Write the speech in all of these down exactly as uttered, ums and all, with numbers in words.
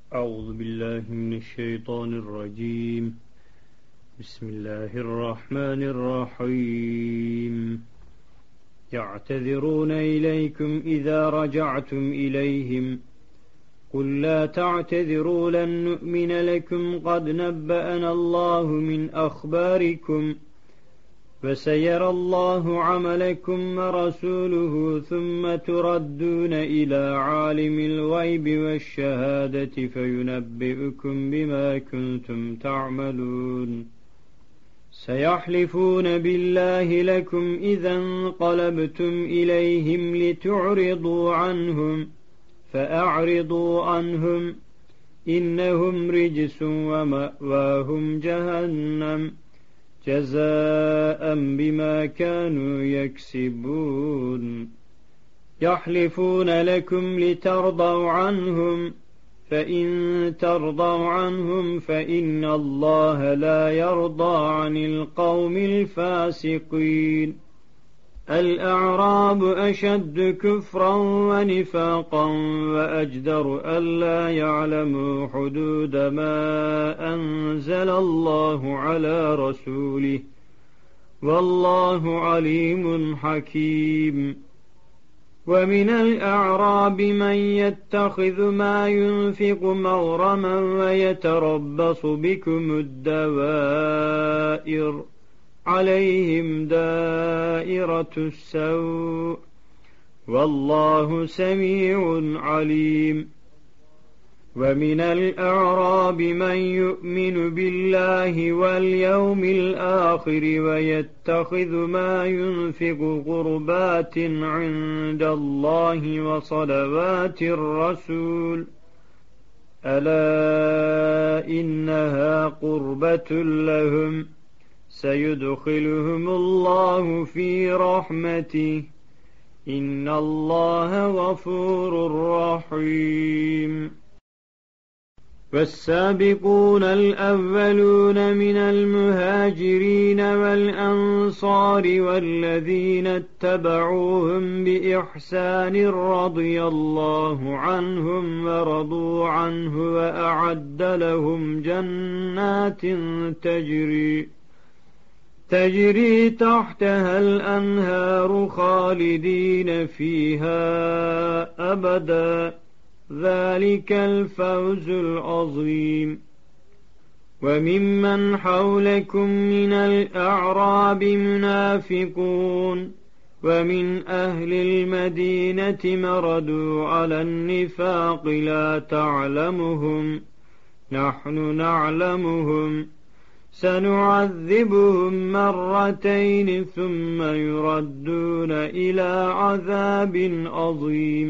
أعوذ بالله من الشيطان الرجيم. بسم الله الرحمن الرحيم. يعتذرون إليكم إذا رجعتم إليهم قل لا تعتذروا لن نؤمن لكم قد نبأنا الله من أخباركم فسيرى الله عملكم ورسوله ثم تردون إلى عالم الغيب والشهادة فينبئكم بما كنتم تعملون. سيحلفون بالله لكم إذا انقلبتم إليهم لتعرضوا عنهم فأعرضوا عنهم إنهم رجس ومأواهم جهنم جزاء بما كانوا يكسبون. يحلفون لكم لترضوا عنهم فإن ترضوا عنهم فإن الله لا يرضى عن القوم الفاسقين. الأعراب أشد كفرا ونفاقا وأجدر ألا يعلموا حدود ما أنزل الله على رسوله والله عليم حكيم. ومن الأعراب من يتخذ ما ينفق مغرما ويتربص بكم الدوائر عليهم دائرة السوء والله سميع عليم. ومن الأعراب من يؤمن بالله واليوم الآخر ويتخذ ما ينفق قربات عند الله وصلوات الرسول ألا إنها قربة لهم سيدخلهم الله في رحمته إن الله غفور رحيم. والسابقون الأولون من المهاجرين والأنصار والذين اتبعوهم بإحسان رضي الله عنهم ورضوا عنه وأعد لهم جنات تجري تجري تحتها الأنهار خالدين فيها أبدا ذلك الفوز العظيم. وممن حولكم من الأعراب منافقون ومن أهل المدينة مردوا على النفاق لا تعلمهم نحن نعلمهم سنعذبهم مرتين ثم يردون إلى عذاب عظيم.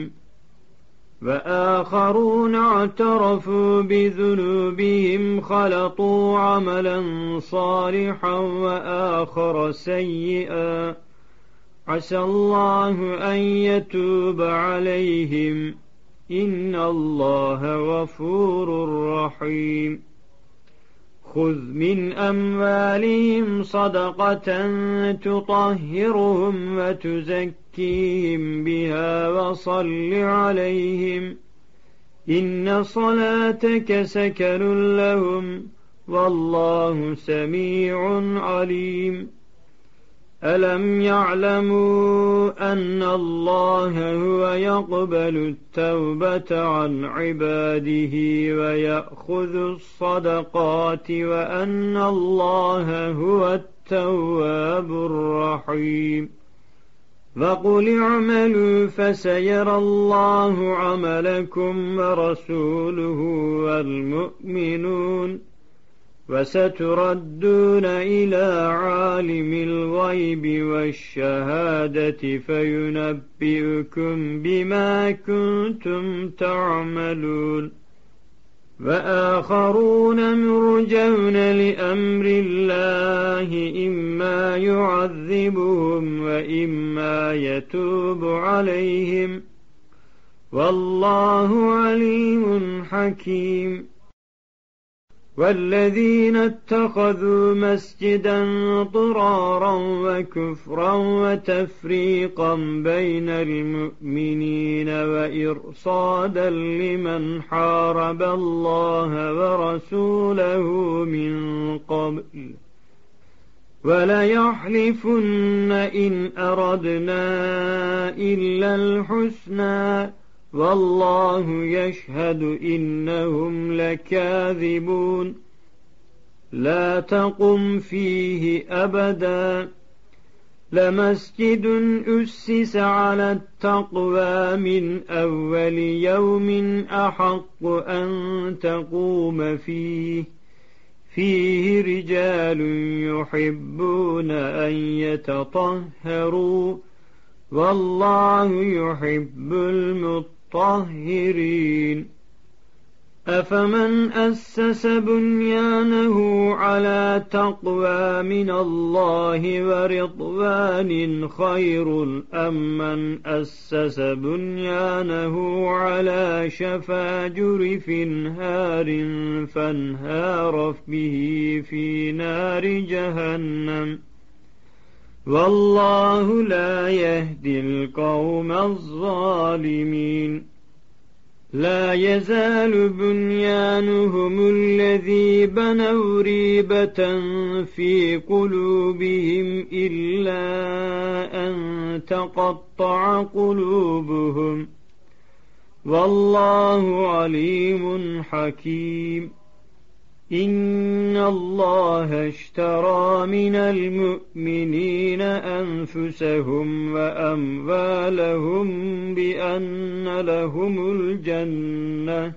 وآخرون اعترفوا بذنوبهم خلطوا عملا صالحا وآخر سيئا عسى الله أن يتوب عليهم إن الله غفور رحيم. خذ من أموالهم صدقة تطهرهم وتزكيهم بها وصل عليهم إن صلاتك سكن لهم والله سميع عليم. ألم يعلموا أن الله هو يقبل التوبة عن عباده ويأخذ الصدقات وأن الله هو التواب الرحيم. وقل اعملوا فسيرى الله عملكم ورسوله والمؤمنون وستردون إلى عالم الغيب والشهادة فينبئكم بما كنتم تعملون. وآخرون مرجون لأمر الله إما يعذبهم وإما يتوب عليهم والله عليم حكيم. والذين اتخذوا مسجدا ضرارا وكفرا وتفريقا بين المؤمنين وإرصادا لمن حارب الله ورسوله من قبل وليحلفن إن أردنا إلا الحسنى والله يشهد إنهم لكاذبون لا تقم فيه أبدا لمسجد أسس على التقوى من أول يوم أحق أن تقوم فيه فيه رجال يحبون أن يتطهروا والله يحب المطهرين أفمن أسس بنيانه على تقوى من الله ورضوان خير أم من أسس بنيانه على شفا جرف هار فانهار به في نار جهنم والله لا يهدي القوم الظالمين لا يزال بنيانهم الذي بنوا ريبة في قلوبهم إلا أن تقطع قلوبهم والله عليم حكيم إن الله اشترى من المؤمنين أنفسهم وأموالهم بأن لهم الجنة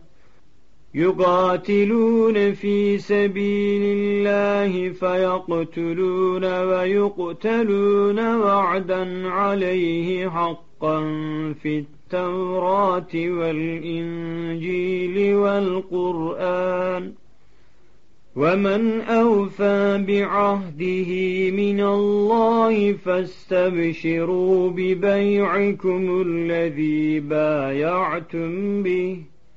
يقاتلون في سبيل الله فيقتلون ويقتلون وعدا عليه حقا في التوراة والإنجيل والقرآن ومن أوفى بعهده من الله فاستبشروا ببيعكم الذي بايعتم به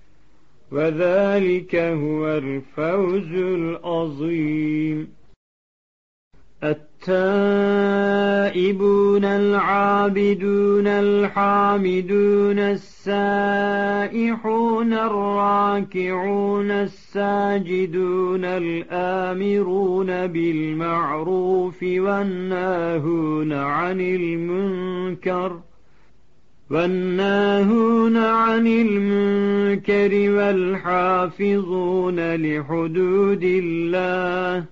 وذلك هو الفوز العظيم التائبون العابدون الحامدون السائحون الراكعون الساجدون الآمرون بالمعروف والناهون عن المنكر والناهون عن المنكر والحافظون لحدود الله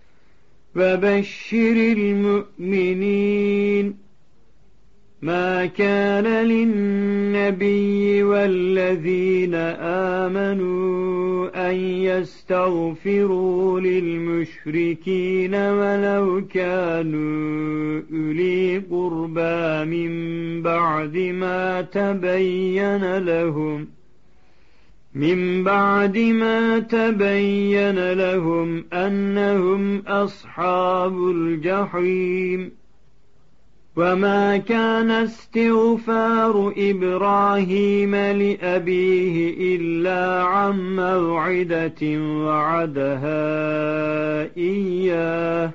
وبشر المؤمنين ما كان للنبي والذين آمنوا أن يستغفروا للمشركين ولو كانوا أولي قربى من بعد ما تبين لهم من بعد ما تبين لهم أنهم أصحاب الجحيم وما كان استغفار إبراهيم لأبيه إلا عن موعدة وعدها إياه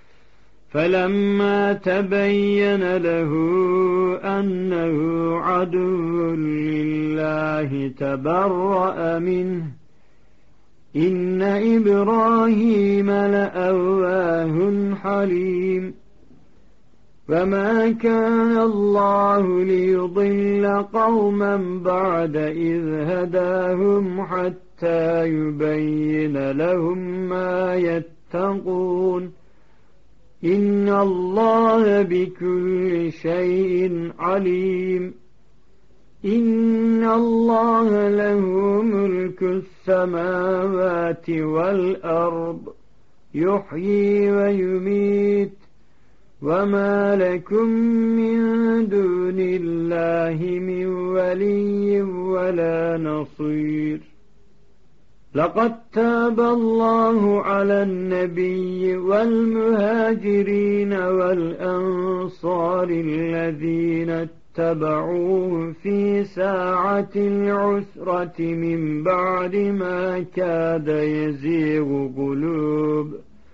فلما تبين له أنه عدو لله تبرأ منه إن إبراهيم لأواه حليم وما كان الله ليضل قوما بعد إذ هداهم حتى يبين لهم ما يتقون إن الله بكل شيء عليم إن الله له ملك السماوات والأرض يحيي ويميت وما لكم من دون الله من ولي ولا نصير لقد تاب الله على النبي والمهاجرين والأنصار الذين اتبعوه في ساعة العسرة من بعد ما كاد يزيغ قلوب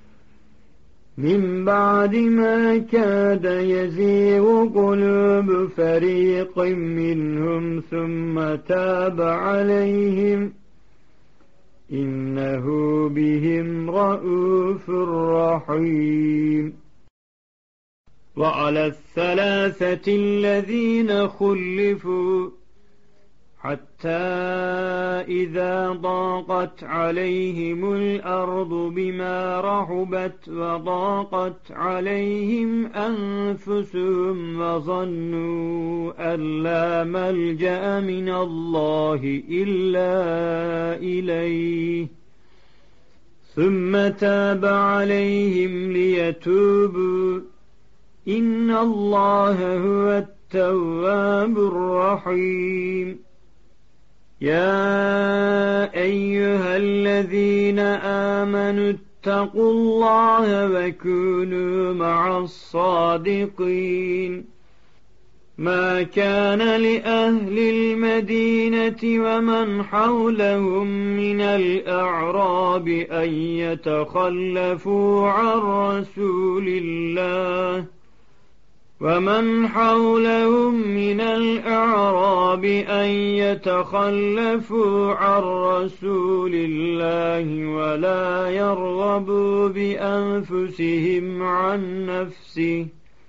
من بعد ما كاد يزيغ قلوب فريق منهم ثم تاب عليهم إنه بهم رءوف رحيم. وعلى الثلاثة الذين خلفوا حتى إذا ضاقت عليهم الأرض بما رحبت وضاقت عليهم أنفسهم وظنوا أن لا ملجأ من الله إلا إليه ثم تاب عليهم ليتوبوا إن الله هو التواب الرحيم. يا أيها الذين آمنوا اتقوا الله وكونوا مع الصادقين. ما كان لأهل المدينة ومن حولهم من الأعراب أن يتخلفوا عن رسول الله ومن حولهم من الأعراب أن يتخلفوا عن رسول الله ولا يرغبوا بأنفسهم عن نفسه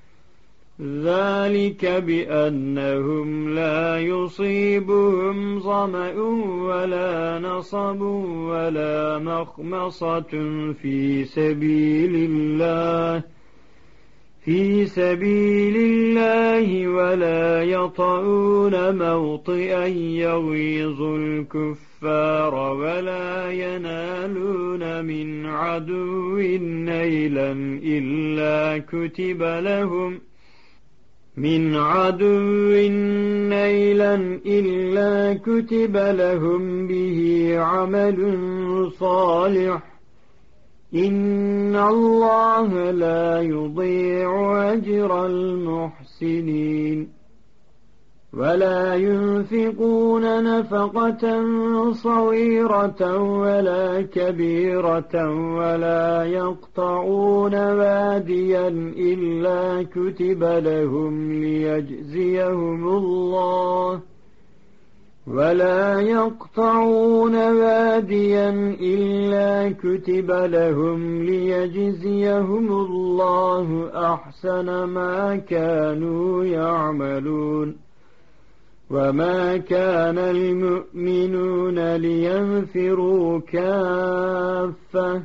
ذلك بأنهم لا يصيبهم ظمأ ولا نصب ولا مخمصة في سبيل الله في سبيل الله ولا يطؤون موطئا يغيظ الكفار ولا ينالون من عدو نيلا إلا كتب لهم من عدو نيلا إلا كتب لهم به عمل صالح إن الله لا يضيع أجر المحسنين. ولا ينفقون نفقة صغيرة ولا كبيرة ولا يقطعون واديا إلا كتب لهم ليجزيهم الله ولا يقطعون واديا إلا كتب لهم ليجزيهم الله أحسن ما كانوا يعملون. وما كان المؤمنون لينفروا كافة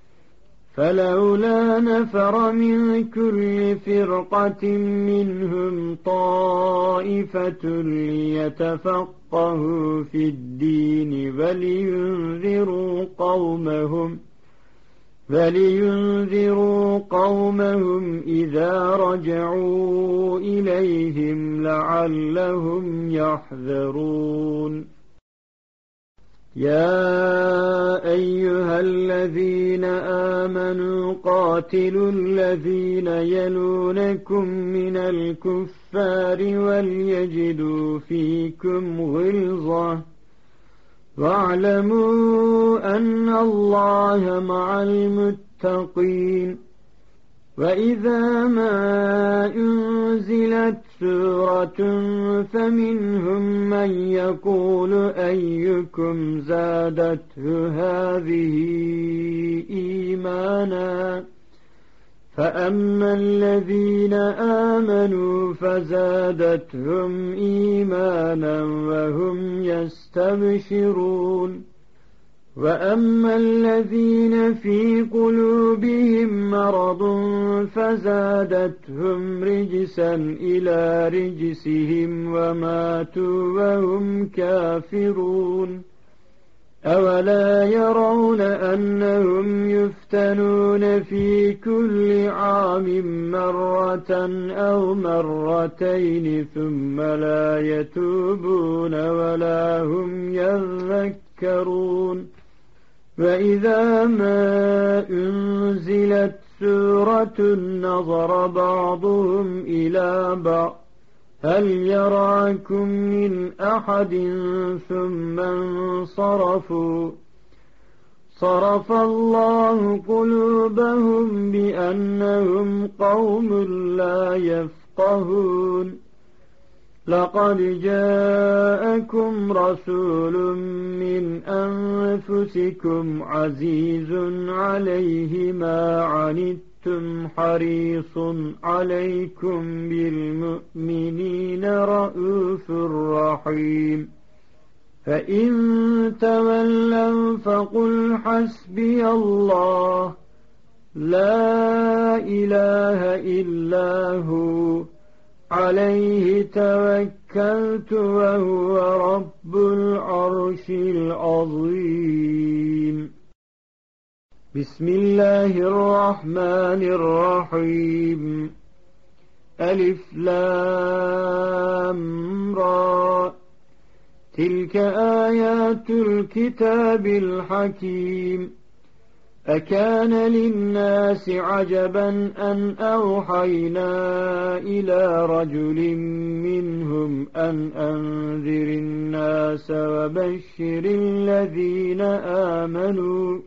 فلولا نفر من كل فرقة منهم طائفة ليتفقهوا في الدين ولينذروا قومهم فلينذروا قومهم إذا رجعوا إليهم لعلهم يحذرون. يا أيها الذين آمنوا قاتلوا الذين يلونكم من الكفار وليجدوا فيكم غلظة واعلموا أن الله مع المتقين. وإذا ما أنزلت سورة فمنهم من يقول أيكم زادته هذه إيمانا فأما الذين آمنوا فزادتهم إيمانا وهم يستبشرون. وأما الذين في قلوبهم مرض فزادتهم رجسا إلى رجسهم وماتوا وهم كافرون. أولا يرون أنهم يفتنون في كل عام مرة أو مرتين ثم لا يتوبون ولا هم يذكرون. وإذا ما أنزلت سورة نظر بعضهم إلى بعض هل يراكم من أحد ثم انصرفوا صرف الله قلوبهم بأنهم قوم لا يفقهون لقد جاءكم رسول من أنفسكم عزيز عليه ما عنتم حريص عليكم بالمؤمنين رءوف رحيم فإن تولوا فقل حسبي الله لا إله إلا هو عليه توكلت وهو رب العرش العظيم بسم الله الرحمن الرحيم ألف لام را تلك آيات الكتاب الحكيم أكان للناس عجبا أن أوحينا إلى رجل منهم أن أنذر الناس وبشر الذين آمنوا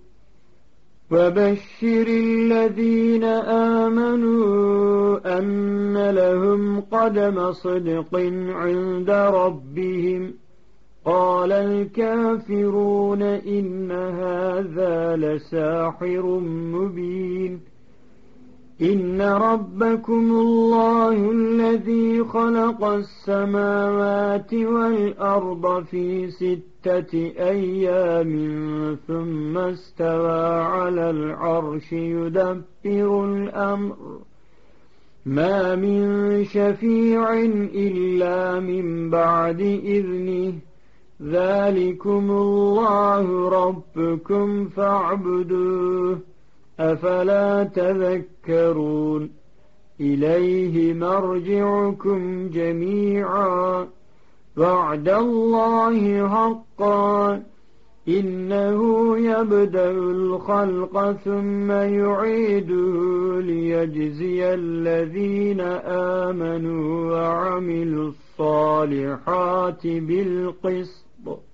وبشر الذين آمنوا أن لهم قدم صدق عند ربهم قال الكافرون إن هذا لساحر مبين إن ربكم الله الذي خلق السماوات والأرض في ستة أيام ثم استوى على العرش يدبر الأمر ما من شفيع إلا من بعد إذنه ذلكم الله ربكم فاعبدوه أفلا تذكرون إليه مرجعكم جميعا وعد الله حقا إنه يبدأ الخلق ثم يعيده ليجزي الذين آمنوا وعملوا الصالحات بالقسط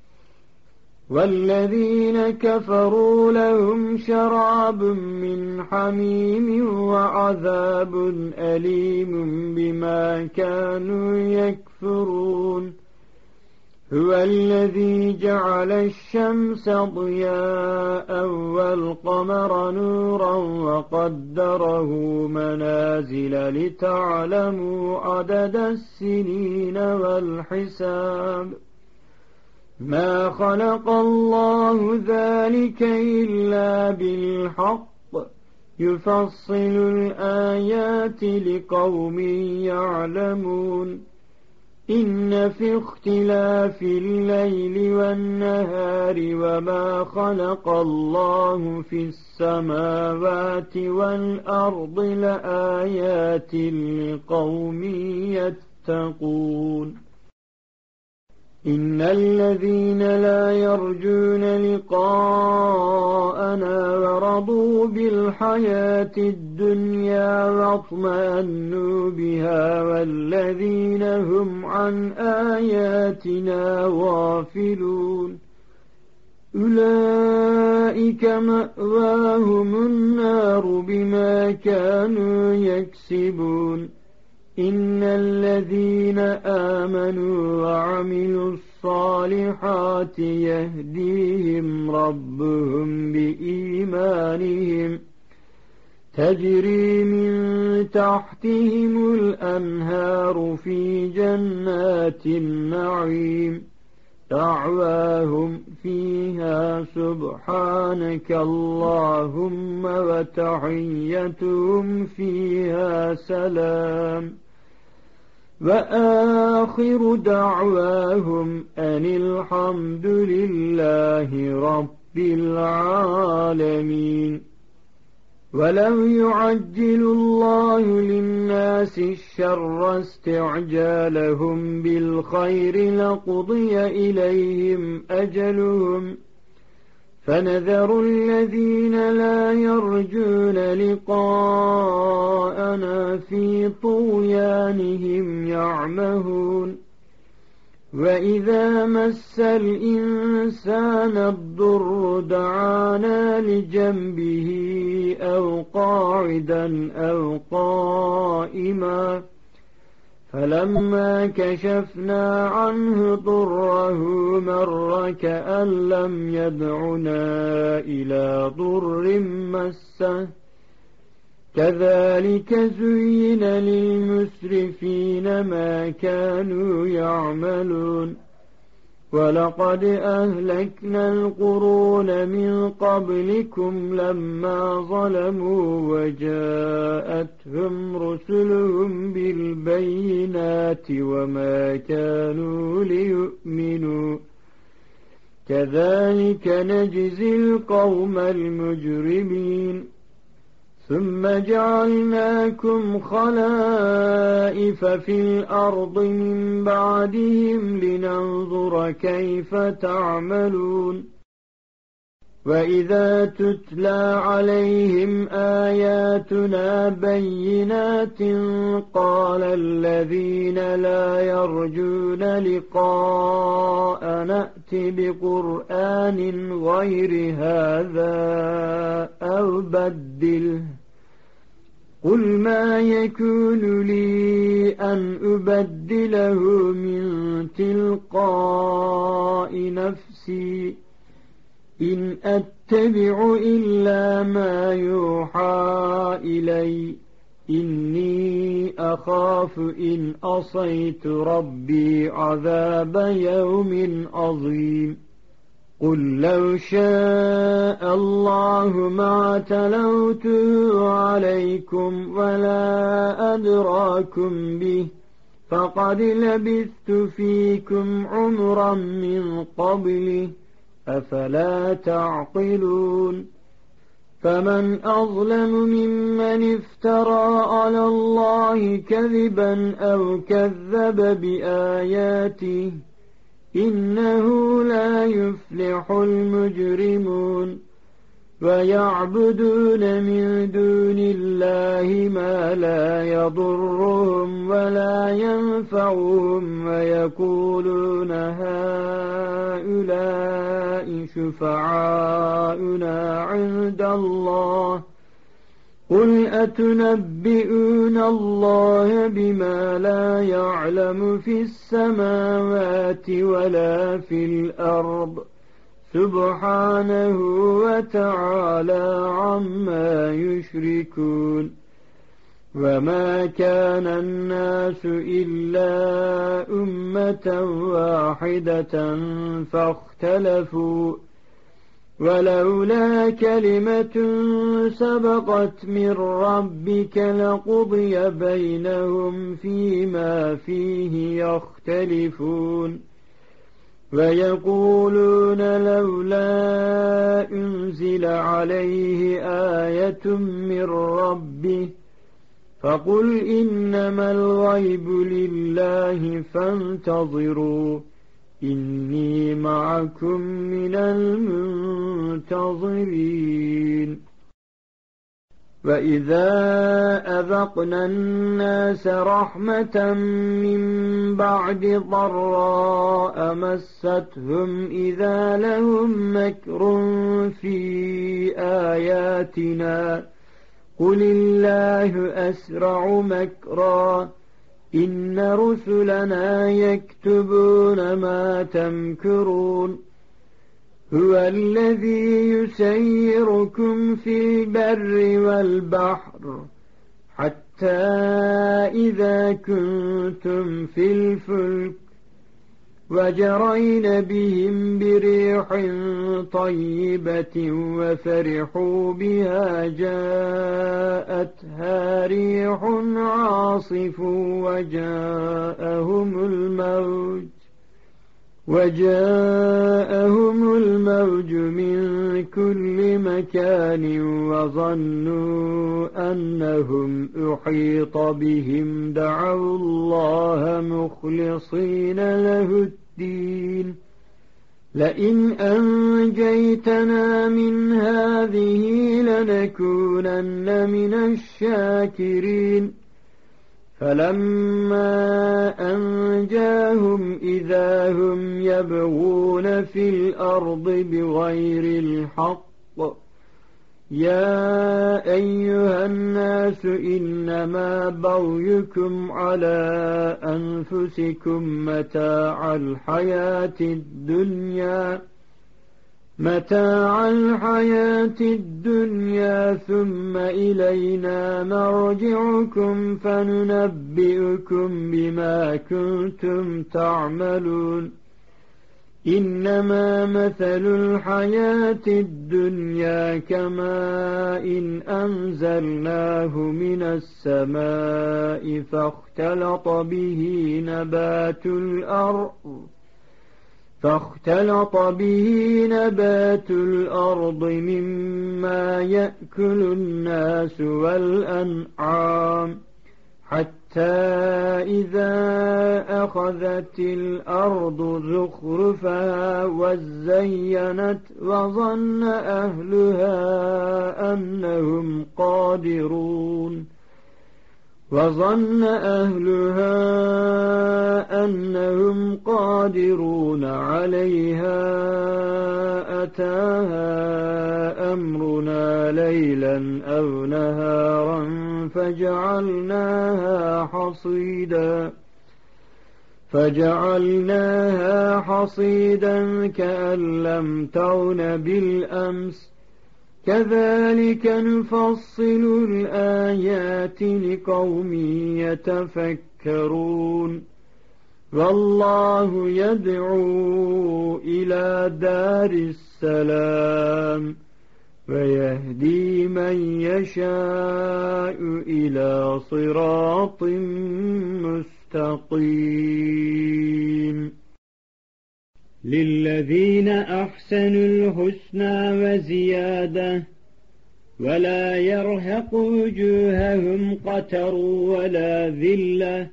والذين كفروا لهم شراب من حميم وعذاب أليم بما كانوا يكفرون هو الذي جعل الشمس ضياء والقمر نورا وقدره منازل لتعلموا عدد السنين والحساب ما خلق الله ذلك إلا بالحق يفصل الآيات لقوم يعلمون إن في اختلاف الليل والنهار وما خلق الله في السماوات والأرض لآيات لقوم يتقون إن الذين لا يرجون لقاءنا ورضوا بالحياة الدنيا واطمأنوا بها والذين هم عن آياتنا غافلون أولئك مأواهم النار بما كانوا يكسبون إن الذين آمنوا وعملوا الصالحات يهديهم ربهم بإيمانهم تجري من تحتهم الأنهار في جنات النعيم دعواهم فيها سبحانك اللهم وتحيتهم فيها سلام وآخر دعواهم أن الحمد لله رب العالمين ولو يعجل الله للناس الشر استعجالهم بالخير لقضي إليهم أجلهم فنذر الذين لا يرجون لقاءنا في طغيانهم يعمهون وإذا مس الإنسان الضر دعانا لجنبه أو قاعدا أو قائما فلما كشفنا عنه ضره مر كأن لم يدعنا إلى ضر مسه كذلك زين للمسرفين ما كانوا يعملون ولقد أهلكنا القرون من قبلكم لما ظلموا وجاءتهم رسلهم بالبينات وما كانوا ليؤمنوا كذلك نجزي القوم المجرمين ثم جعلناكم خلائف في الأرض من بعدهم لننظر كيف تعملون وإذا تتلى عليهم آياتنا بينات قال الذين لا يرجون لقاء نأت بقرآن غير هذا أو بدله قل ما يكون لي أن أبدله من تلقاء نفسي إن أتبع إلا ما يوحى إلي إني أخاف إن أصيت ربي عذاب يوم عظيم قل لو شاء الله ما تلوته عليكم ولا أدراكم به فقد لبثت فيكم عمرا من قبله أفلا تعقلون فمن أظلم ممن افترى على الله كذبا أو كذب بآياته إنه لا يفلح المجرمون ويعبدون من دون الله ما لا يضرهم ولا ينفعهم ويقولون هؤلاء شفعاؤنا عند الله قل أتنبئون الله بما لا يعلم في السماوات ولا في الأرض سبحانه وتعالى عما يشركون وما كان الناس إلا أمة واحدة فاختلفوا ولولا كلمة سبقت من ربك لقضي بينهم فيما فيه يختلفون ويقولون لولا أنزل عليه آية من ربه فقل إنما الغيب لله فانتظروا إني معكم من المنتظرين وإذا أذقنا الناس رحمة من بعد ضراء مستهم إذا لهم مكر في آياتنا قل الله أسرع مكرا إن رسلنا يكتبون ما تمكرون هو الذي يسيركم في البر والبحر حتى إذا كنتم في الفلك وجرين بهم بريح طيبة وفرحوا بها جاءتها ريح عاصف وجاءهم الموج وجاءهم الموج من كل مكان وظنوا أنهم أحيط بهم دعوا الله مخلصين له الدين لئن أنجيتنا من هذه لنكونن من الشاكرين فلما أنجاهم إذا هم يبغون في الأرض بغير الحق يا أيها الناس إنما بغيكم على أنفسكم متاع الحياة الدنيا متاع الحياة الدنيا ثم إلينا مرجعكم فننبئكم بما كنتم تعملون إنما مثل الحياة الدنيا كماء إن أنزلناه من السماء فاختلط به نبات الأرض فاختلط به نبات الأرض مما يأكل الناس والأنعام حتى إذا أخذت الأرض زخرفها وزينت وظن أهلها أنهم قادرون وظن أهلها أنهم قادرون عليها أتاها أمرنا ليلا أو نهارا فجعلناها حصيدا فجعلناها حصيدا كأن لم تغن بالأمس كذلك نفصل الآيات لقوم يتفكرون والله يدعو إلى دار السلام ويهدي من يشاء إلى صراط مستقيم للذين أحسنوا الحسنى وزيادة ولا يرهق وجوههم قتر ولا ذلة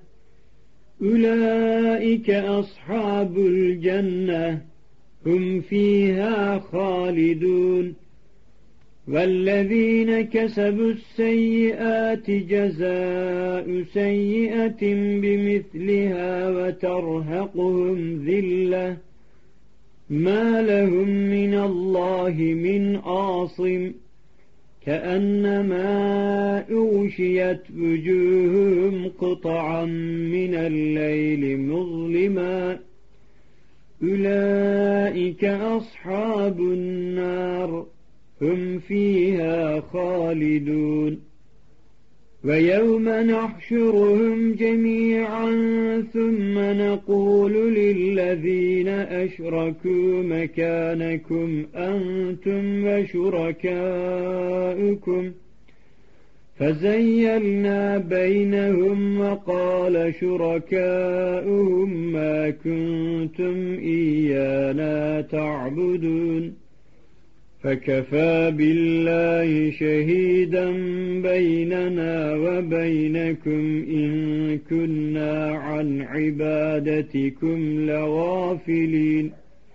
أولئك أصحاب الجنة هم فيها خالدون والذين كسبوا السيئات جزاء سيئة بمثلها وترهقهم ذلة ما لهم من الله من عاصم كأنما أغشيت وجوههم قطعا من الليل مظلما أولئك أصحاب النار هم فيها خالدون ويوم نحشرهم جميعا ثم نقول للذين أشركوا مكانكم أنتم وشركاؤكم فزيلنا بينهم وقال شركاؤهم ما كنتم إيانا تعبدون فكفى بالله شهيدا بيننا وبينكم إن كنا عن عبادتكم لغافلين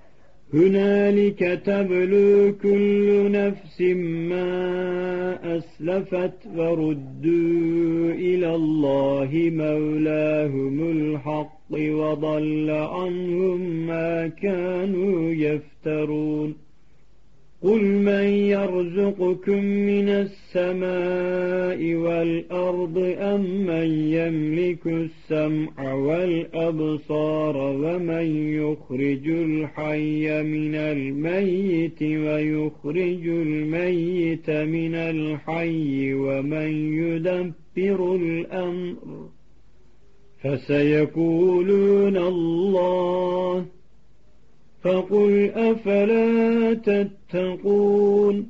هنالك تبلو كل نفس ما أسلفت وردوا إلى الله مولاهم الحق وضل عنهم ما كانوا يفترون قل من يرزقكم من السماء والأرض أم من يملك السمع والأبصار ومن يخرج الحي من الميت ويخرج الميت من الحي ومن يدبر الأمر فسيقولون الله فقل أفلا تتقون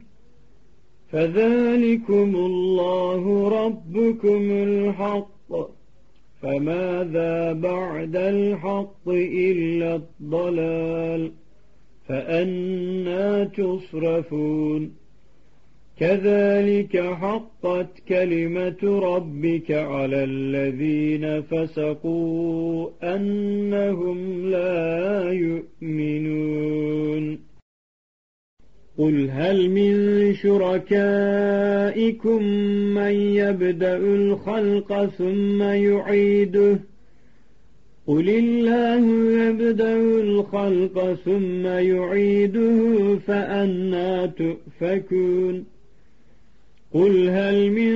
فذلكم الله ربكم الحق فماذا بعد الحق إلا الضلال فأنى تصرفون كذلك حقت كلمة ربك على الذين فسقوا أنهم لا يؤمنون قل هل من شركائكم من يبدأ الخلق ثم يعيده قل الله يبدأ الخلق ثم يعيده فأنى تؤفكون قل هل من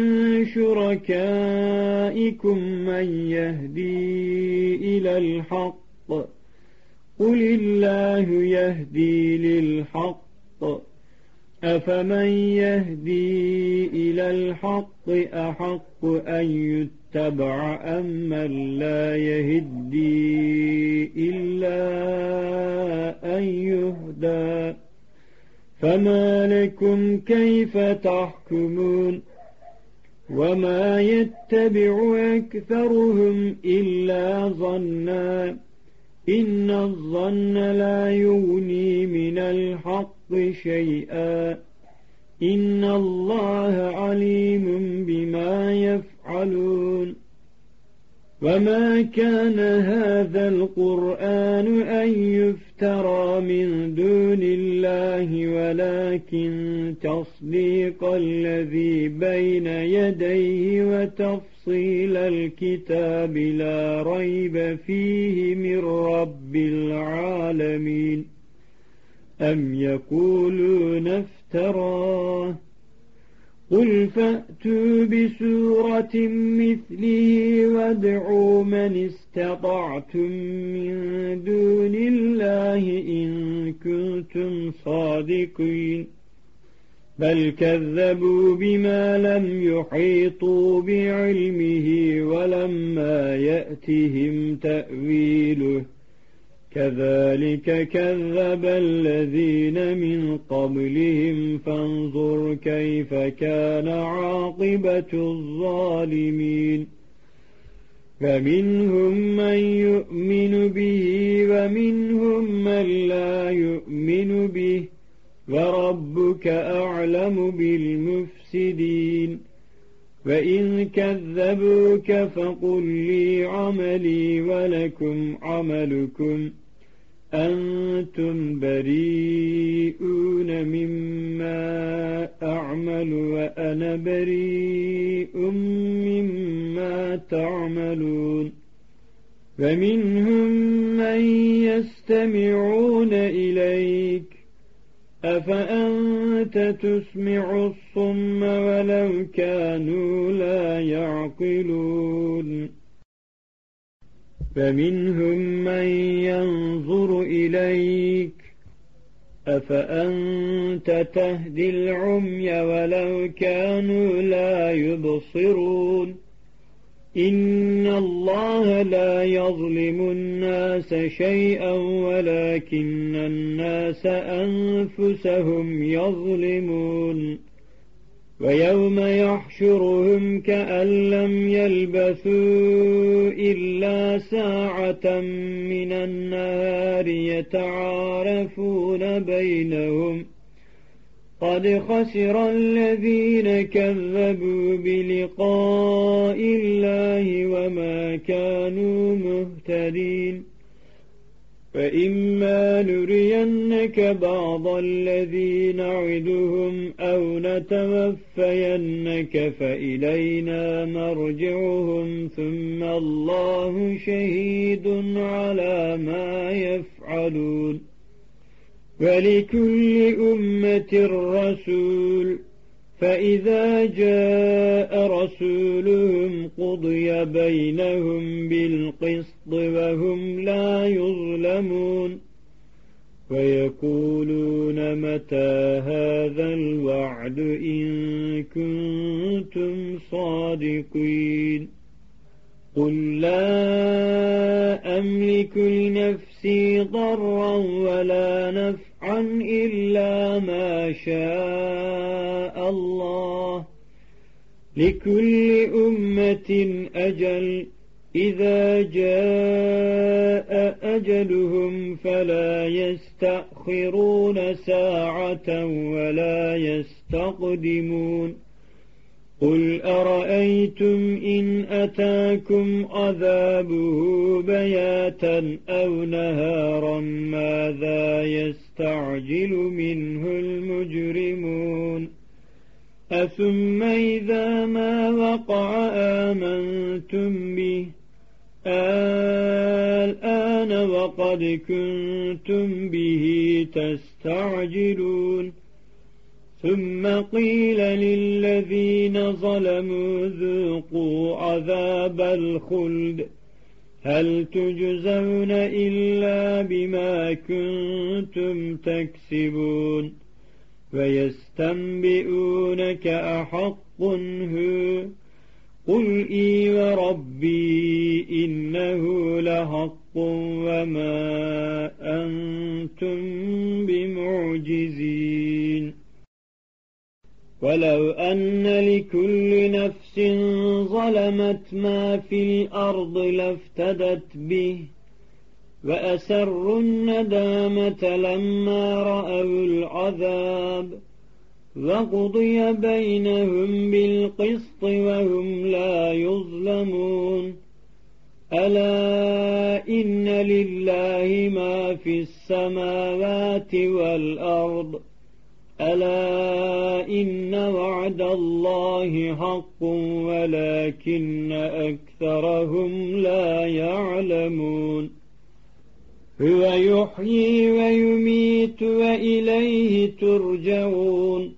شركائكم من يهدي إلى الحق قل الله يهدي للحق أفمن يهدي إلى الحق أحق أن يتبع أم من لا يهدي إلا أن يهدى فما لكم كيف تحكمون وما يتبع أكثرهم إلا ظنا إن الظن لا يغني من الحق شيئا إن الله عليم بما يفعلون وما كان هذا القرآن أن يفترى من دون الله ولكن تصديق الذي بين يديه وتفصيل الكتاب لا ريب فيه من رب العالمين أم يقولون افتراه قل فأتوا بسورة مثله وادعوا من استطعتم من دون الله إن كنتم صادقين بل كذبوا بما لم يحيطوا بعلمه ولما يأتهم تأويله كذلك كذب الذين من قبلهم فانظر كيف كان عاقبة الظالمين فمنهم من يؤمن به ومنهم من لا يؤمن به وربك أعلم بالمفسدين وإن كذبوك فقل لي عملي ولكم عملكم أنتم بريئون مما أعمل وأنا بريء مما تعملون ومنهم من يستمعون إليك أفأنت تسمع الصم ولو كانوا لا يعقلون فمنهم من ينظر إليك أفأنت تهدي العمي ولو كانوا لا يبصرون إن الله لا يظلم الناس شيئا ولكن الناس أنفسهم يظلمون ويوم يحشرهم كأن لم يلبثوا إلا ساعة من النهار يتعارفون بينهم قد خسر الذين كذبوا بلقاء الله وما كانوا مهتدين فإما نرينك بعض الذي نعدهم أو نتوفينك فإلينا مرجعهم ثم الله شهيد على ما يفعلون ولكل أمة رسول فإذا جاء رسولهم قضي بينهم بالقسط وهم لا يظلمون ويقولون متى هذا الوعد إن كنتم صادقين قل لا أملك لنفسي ضرا ولا نفعا إلا ما شاء الله لكل أمة أجل إذا جاء أجلهم فلا يستأخرون ساعة ولا يستقدمون قل أرأيتم إن أتاكم عذابه بياتا أو نهارا ماذا يستعجل منه المجرمون أثم إذا ما وقع آمنتم به الآن وقد كنتم به تستعجلون ثم قيل للذين ظلموا ذوقوا عذاب الخلد هل تجزون إلا بما كنتم تكسبون ويستنبئونك أحق هو قل إي وربي إنه لحق وما أنتم بمعجزين ولو أن لكل نفس ظلمت ما في الأرض لافتدت به وأسروا الندامة لما رأوا العذاب وقضي بينهم بالقسط وهم لا يظلمون ألا إن لله ما في السماوات والأرض ألا إن وعد الله حق ولكن أكثرهم لا يعلمون هو يحيي ويميت وإليه ترجعون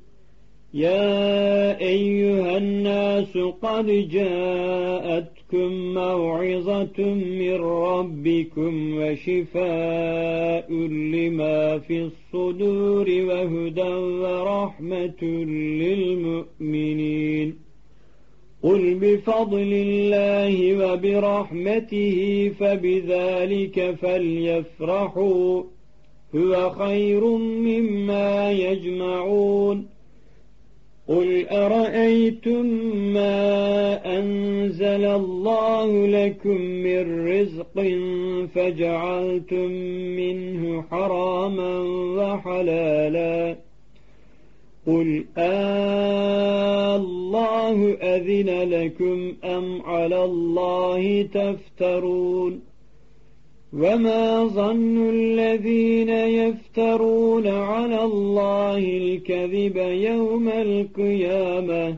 يا أيها الناس قد جاءتكم موعظة من ربكم وشفاء لما في الصدور وهدى ورحمة للمؤمنين قل بفضل الله وبرحمته فبذلك فليفرحوا هو خير مما يجمعون قل أرأيتم ما أنزل الله لكم من رزق فجعلتم منه حراما وحلالا قل آه الله أذن لكم أم على الله تفترون وما ظن الذين يفترون على الله الكذب يوم القيامة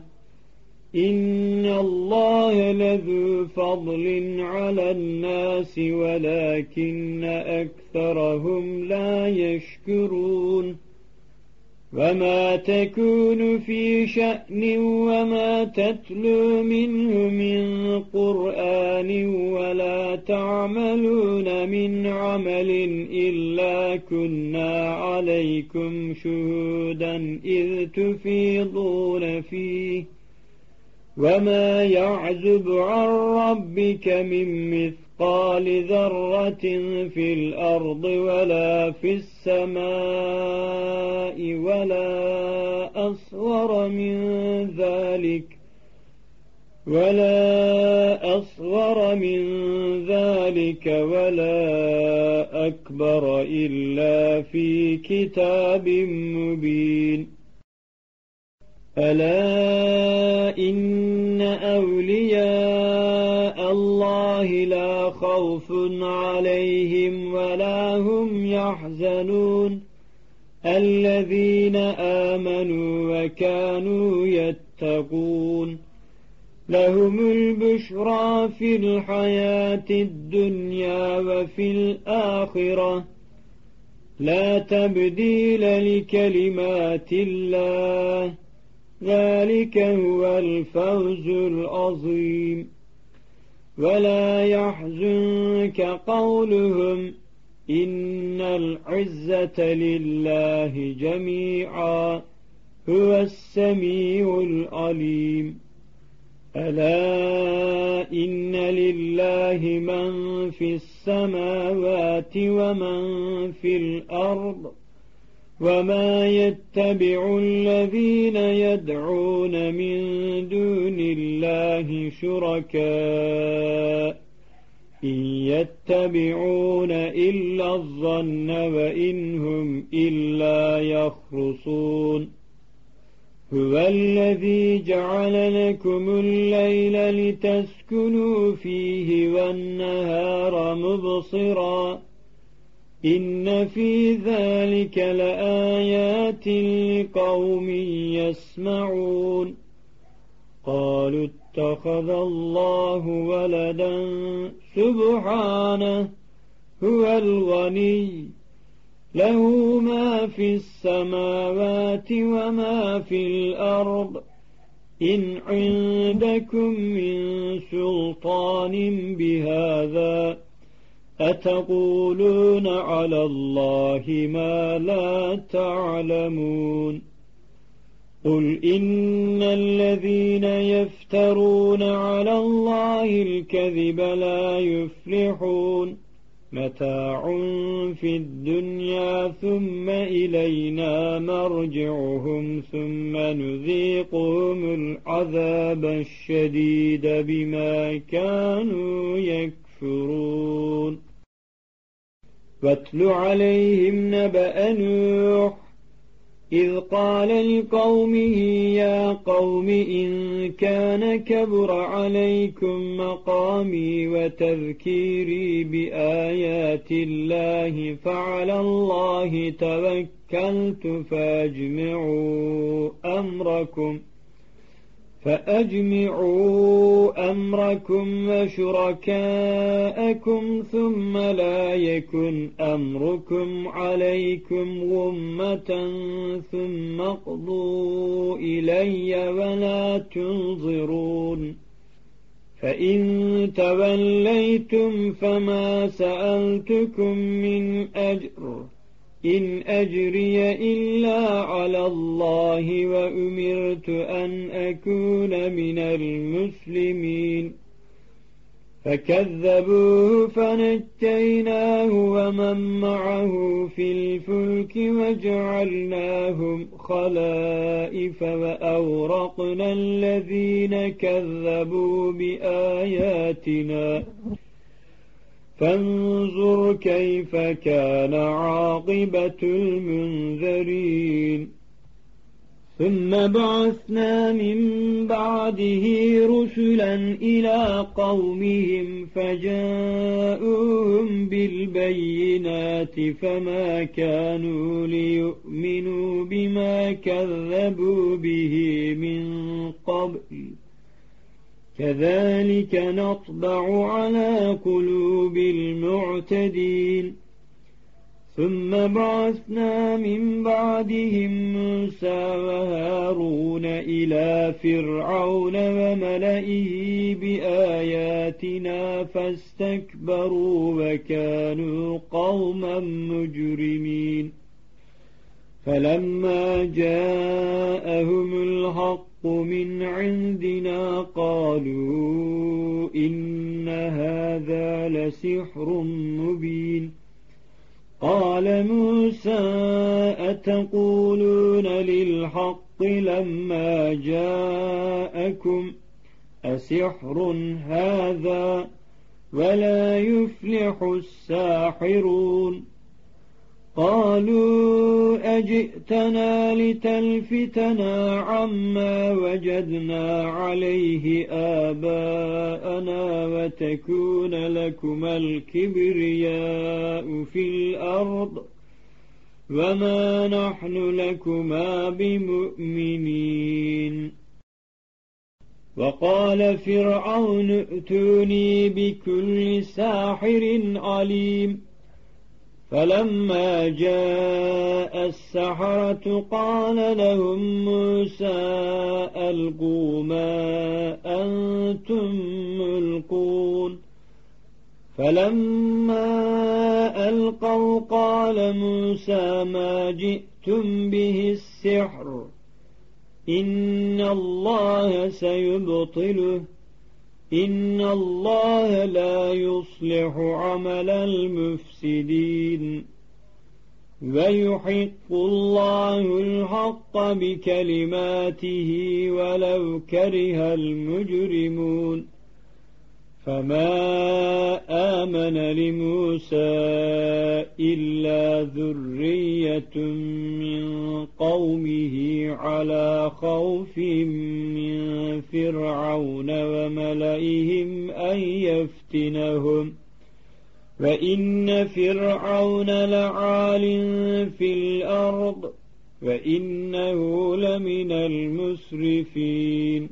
إن الله لذو فضل على الناس ولكن أكثرهم لا يشكرون وما تكون في شأن وما تتلو منه من قرآن ولا تعملون من عمل إلا كنا عليكم شهودا إذ تفيضون فيه وما يعزب عن ربك من مثقال ذرة في الأرض ولا في السماء ولا أصغر من ذلك ولا أصغر من ذلك ولا أكبر إلا في كتاب مبين ألا إن أولياء الله لا خوف عليهم ولا هم يحزنون الذين آمنوا وكانوا يتقون لهم البشرى في الحياة الدنيا وفي الآخرة لا تبديل لكلمات الله ذلك هو الفوز العظيم ولا يحزنك قولهم إن العزة لله جميعا هو السميع العليم ألا إن لله من في السماوات ومن في الأرض وما يتبع الذين يدعون من دون الله شركاء إن يتبعون إلا الظن وإن هم إلا يخرصون هو الذي جعل لكم الليل لتسكنوا فيه والنهار مبصرا إن في ذلك لآيات لقوم يسمعون قالوا اتخذ الله ولدا سبحانه هو الغني له ما في السماوات وما في الأرض إن عندكم من سلطان بهذا أتقولون على الله ما لا تعلمون قل إن الذين يفترون على الله الكذب لا يفلحون متاع في الدنيا ثم إلينا مرجعهم ثم نذيقهم العذاب الشديد بما كانوا يكفرون واتل عليهم نبأ نوح إذ قال لقومه يا قوم إن كان كبر عليكم مقامي وتذكيري بآيات الله فعلى الله توكلت فأجمعوا أمركم فأجمعوا أمركم وشركاءكم ثم لا يكن أمركم عليكم غمة ثم اقضوا إلي ولا تنظرون فإن توليتم فما سألتكم من أجر إن أجري إلا على الله وأمرت أن أكون من المسلمين فكذبوه فنجيناه ومن معه في الفلك وجعلناهم خلائف وأورقنا الذين كذبوا بآياتنا فانظر كيف كان عاقبة المنذرين ثم بعثنا من بعده رسلا إلى قومهم فجاءوهم بالبينات فما كانوا ليؤمنوا بما كذبوا به من قبل كذلك نطبع على قلوب المعتدين ثم بعثنا من بعدهم موسى وهارون إلى فرعون وملئه بآياتنا فاستكبروا وكانوا قوما مجرمين فلما جاءهم الحق من عندنا قالوا إن هذا لسحر مبين قال موسى أتقولون للحق لما جاءكم أسحر هذا ولا يفلح الساحرون قالوا أجئتنا لتلفتنا عما وجدنا عليه آباءنا وتكون لكما الكبرياء في الأرض وما نحن لكما بمؤمنين وقال فرعون ائتوني بكل ساحر عليم فلما جاء السحرة قال لهم موسى ألقوا ما أنتم ملقون فلما ألقوا قال موسى ما جئتم به السحر إن الله سيبطله إن الله لا يصلح عمل المفسدين ويحق الله الحق بكلماته ولو كره المجرمون فما آمن لموسى إلا ذرية من قومه على خوف من فرعون وملئهم أن يفتنهم وإن فرعون لعال في الأرض وإنه لمن المسرفين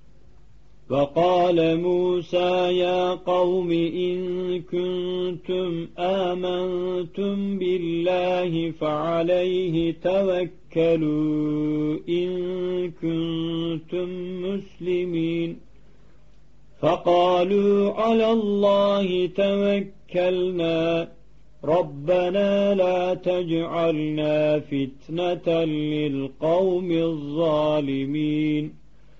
وقال موسى يا قوم إن كنتم آمنتم بالله فعليه توكلوا إن كنتم مسلمين فقالوا على الله توكلنا ربنا لا تجعلنا فتنة للقوم الظالمين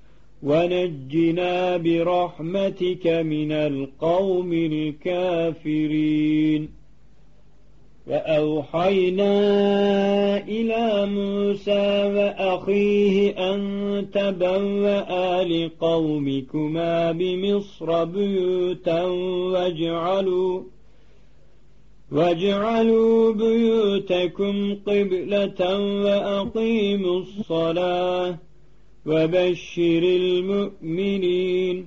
ونجنا برحمتك من القوم الكافرين وأوحينا إلى موسى وأخيه أن تبوأ لقومكما بمصر بيوتا واجعلوا واجعلوا بيوتكم قبلة وأقيموا الصلاة وبشر المؤمنين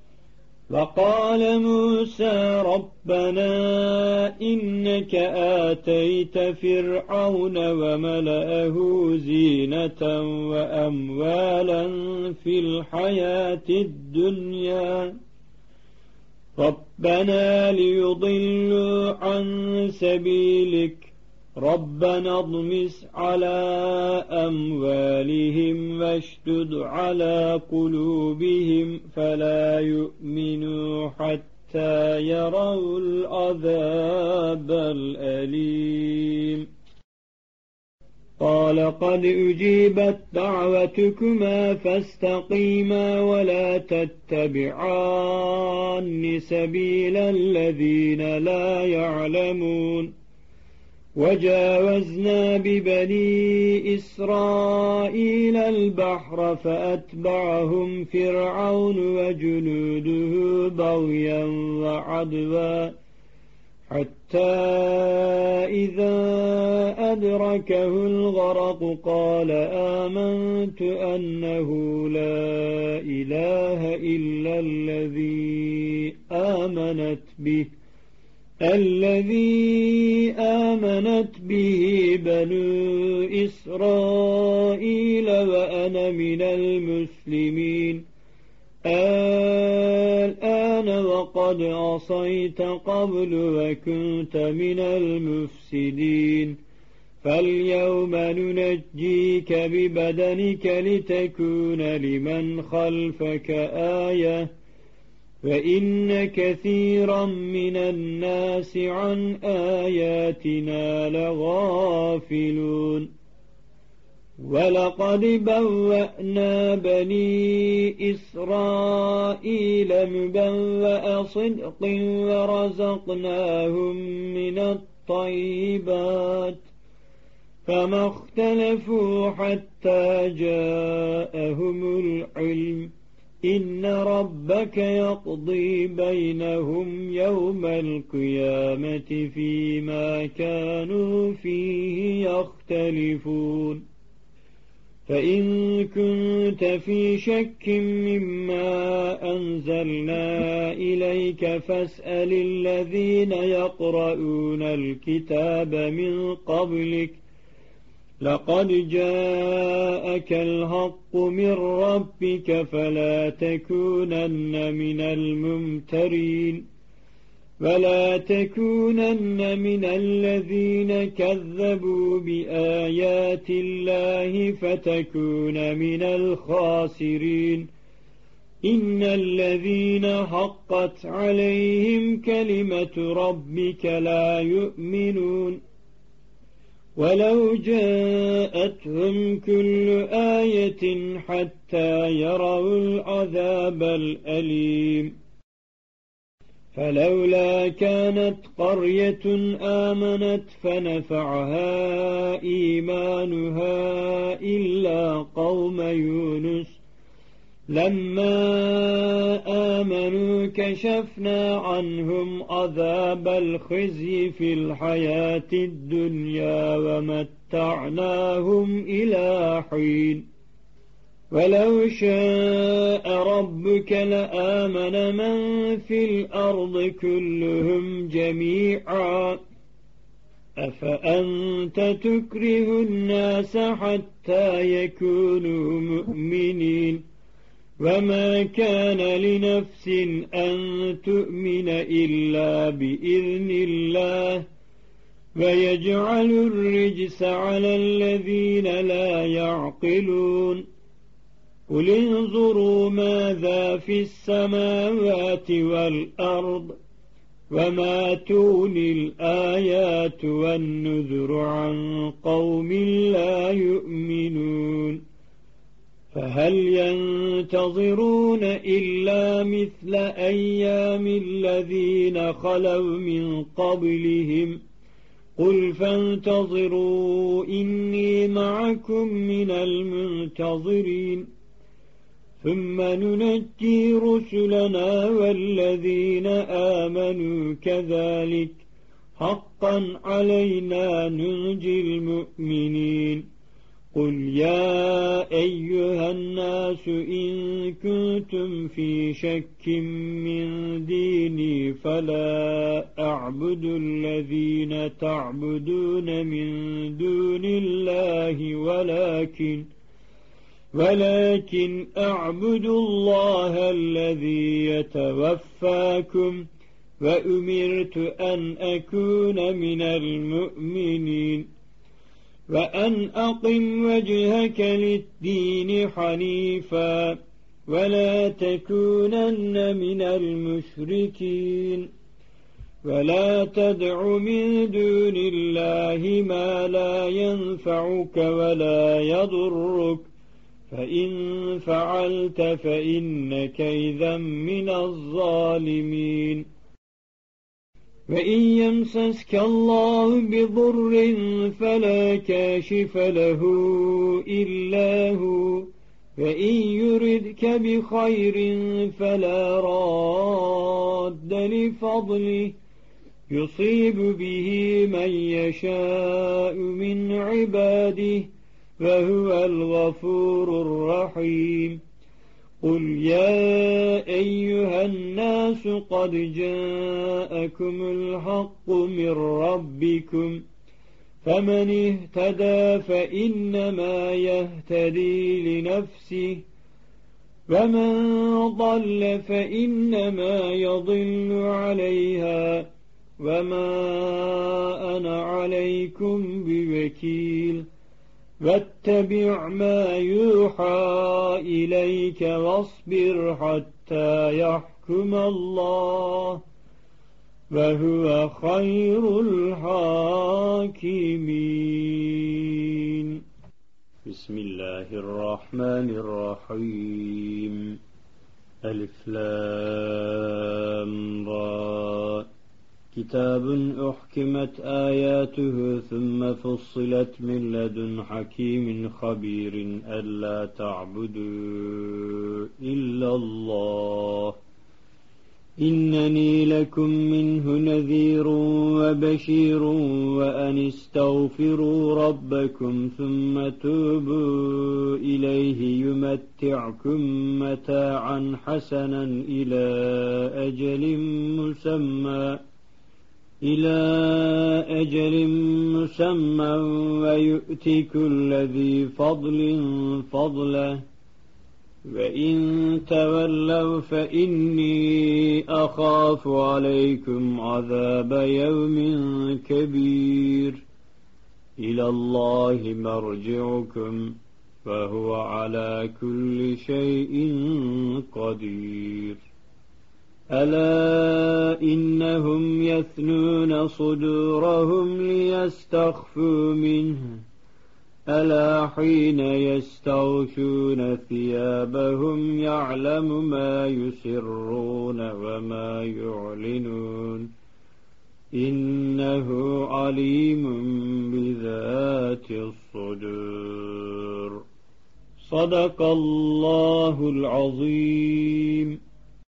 وقال موسى ربنا إنك آتيت فرعون وملأه زينة وأموالا في الحياة الدنيا ربنا ليضلوا عن سبيلك ربنا اضمس على أموالهم واشدد على قلوبهم فلا يؤمنوا حتى يروا العذاب الأليم قال قد أجيبت دعوتكما فاستقيما ولا تتبعان سبيل الذين لا يعلمون وجاوزنا ببني إسرائيل البحر فأتبعهم فرعون وجنوده بغيا وعدوا حتى إذا أدركه الغرق قال آمنت أنه لا إله إلا الذي آمنت به الذي آمنت به بنو إسرائيل وأنا من المسلمين الآن وقد عصيت قبل وكنت من المفسدين فاليوم ننجيك ببدنك لتكون لمن خلفك آية وإن كثيرا من الناس عن آياتنا لغافلون ولقد بوأنا بني إسرائيل مبوأ صدق ورزقناهم من الطيبات فما اختلفوا حتى جاءهم العلم إن ربك يقضي بينهم يوم القيامة فيما كانوا فيه يختلفون فإن كنت في شك مما أنزلنا إليك فاسأل الذين يقرؤون الكتاب من قبلك لقد جاءك الحق من ربك فلا تكونن من الممترين ولا تكونن من الذين كذبوا بآيات الله فتكون من الخاسرين إن الذين حقت عليهم كلمة ربك لا يؤمنون ولو جاءتهم كل آية حتى يروا العذاب الأليم فلولا كانت قرية آمنت فنفعها إيمانها إلا قوم يونس لما آمنوا كشفنا عنهم عذاب الخزي في الحياة الدنيا ومتعناهم إلى حين ولو شاء ربك لآمن من في الأرض كلهم جميعا أفأنت تكره الناس حتى يكونوا مؤمنين وما كان لنفس أن تؤمن إلا بإذن الله ويجعل الرجس على الذين لا يعقلون قل انظروا ماذا في السماوات والأرض وما تغني الآيات والنذر عن قوم لا يؤمنون فهل ينتظرون إلا مثل أيام الذين خلوا من قبلهم قل فانتظروا إني معكم من المنتظرين ثم ننجي رسلنا والذين آمنوا كذلك حقا علينا ننجي المؤمنين قل يا أيها الناس إن كنتم في شك من ديني فلا أعبد الذين تعبدون من دون الله ولكن ولكن أعبد الله الذي يتوفاكم وأمرت أن أكون من المؤمنين وأن أقم وجهك للدين حنيفا ولا تكونن من المشركين ولا تدع من دون الله ما لا ينفعك ولا يضرك فإن فعلت فإنك إذا من الظالمين وإن يمسسك الله بضر فلا كاشف له إلا هو وإن يردك بخير فلا راد لفضله يصيب به من يشاء من عباده وهو الغفور الرحيم قل يا أيها الناس قد جاءكم الحق من ربكم فمن اهتدى فإنما يهتدي لنفسه ومن ضل فإنما يضل عليها وما أنا عليكم بوكيل واتبع ما يوحى إليك واصبر حتى يحكم الله وهو خير الحاكمين بسم الله الرحمن الرحيم ألف لام را كتاب أحكمت آياته ثم فصلت من لدن حكيم خبير ألا تعبدوا إلا الله إنني لكم منه نذير وبشير وأن استغفروا ربكم ثم توبوا إليه يمتعكم متاعا حسنا إلى أجل مسمى إلى أجل مسمى ويؤتي كل ذي فضل فضله وإن تولوا فإني أخاف عليكم عذاب يوم كبير إلى الله مرجعكم وهو على كل شيء قدير ألا إنهم يثنون صدورهم ليستخفوا منه ألا حين يستغشون ثيابهم يعلم ما يسرون وما يعلنون إنه عليم بذات الصدور صدق الله العظيم.